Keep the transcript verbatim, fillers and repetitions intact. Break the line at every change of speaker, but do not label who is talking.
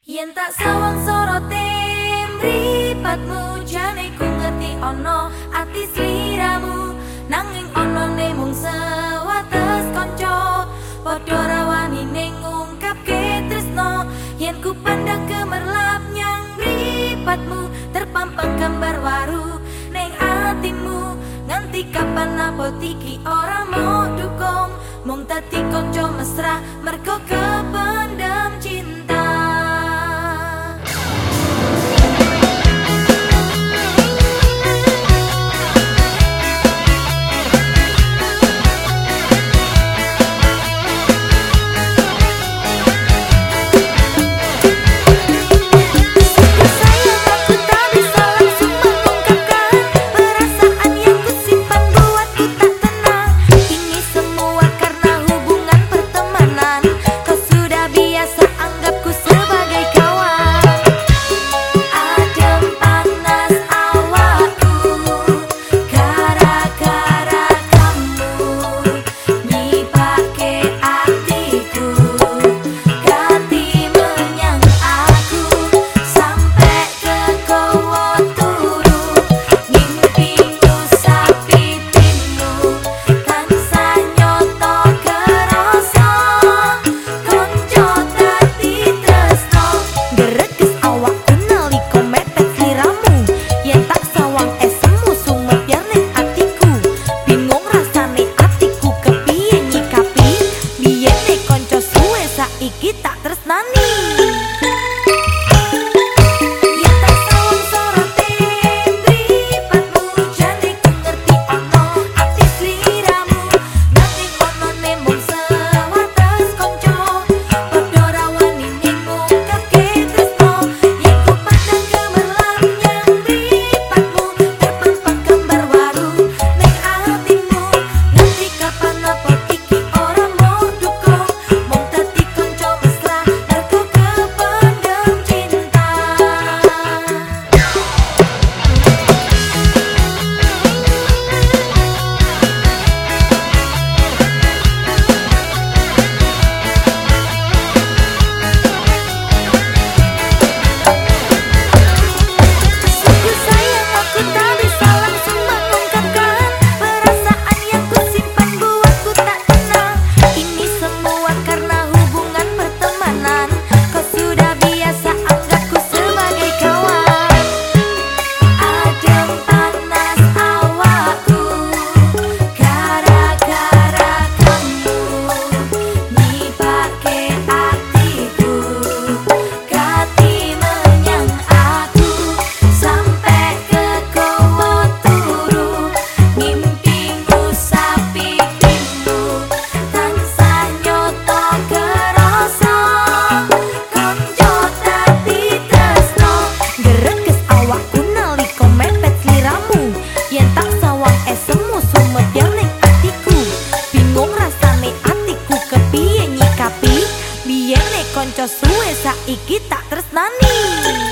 Yen tak sawang sorote mripatmu jane ku ngerti ono ati sliramu nanging ono ne mung sewates kanca padha rawani ning ngungkapke tresno yen ku pandang gemerlap nyang mripatmu terpampang gambar waru ning atimu nganti kapan apa iki ora mau dukung mung dadi kanca mesra mergo kependam cinta. Iki tak tresnani. Konco suwe saiki tak tresnani.